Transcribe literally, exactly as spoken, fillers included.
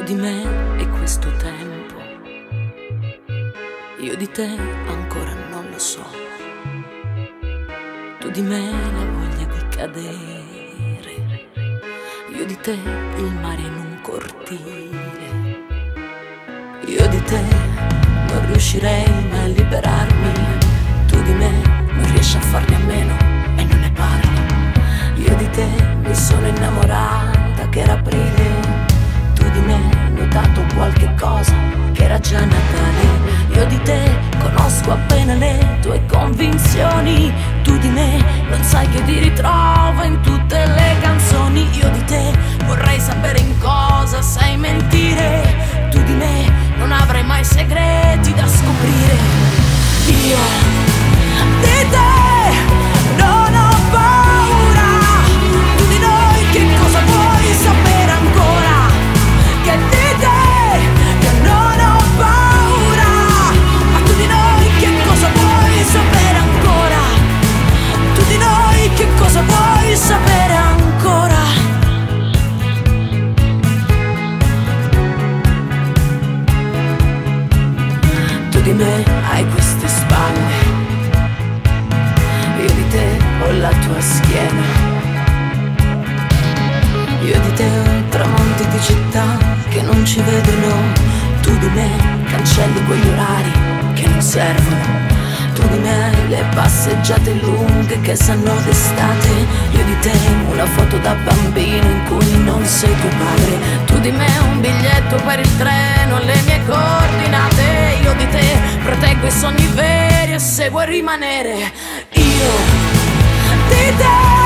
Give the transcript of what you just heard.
Tu di me e questo tempo, io di te ancora non lo so. Tu di me la voglia di cadere, io di te il mare in un cortile. Io di te non riuscirei mai a liberarmi, tu di me non riesci a farne a meno e non ne parli. Io di te mi sono innamorata che era aprile, tu di me hai notato qualche cosa che era già Natale. Io di te conosco appena le tue convinzioni, tu di me non sai che ti ritrovo in tutte le canzoni. Io di te vorrei sapere in cosa sai mentire, tu di me non avrai mai segreti da scoprire. Io di te non ho paura, tu di noi che cosa vuoi sapere ancora? Che di te che non ho paura, ma tu di noi che cosa vuoi sapere ancora? Tu di noi che cosa vuoi sapere ancora? Tu di me hai queste spalle, io di te ho la tua schiena. Io di te ho tramonti di città che non ci vedono, tu di me cancelli quegli orari che non servono. Tu di me hai le passeggiate lunghe che sanno d'estate, io di te una foto da bambino in cui non sei tuo padre. Tu di me un biglietto per il treno, le mie coordinate. Io di te proteggo i sogni veri e se vuoi rimanere. Io di te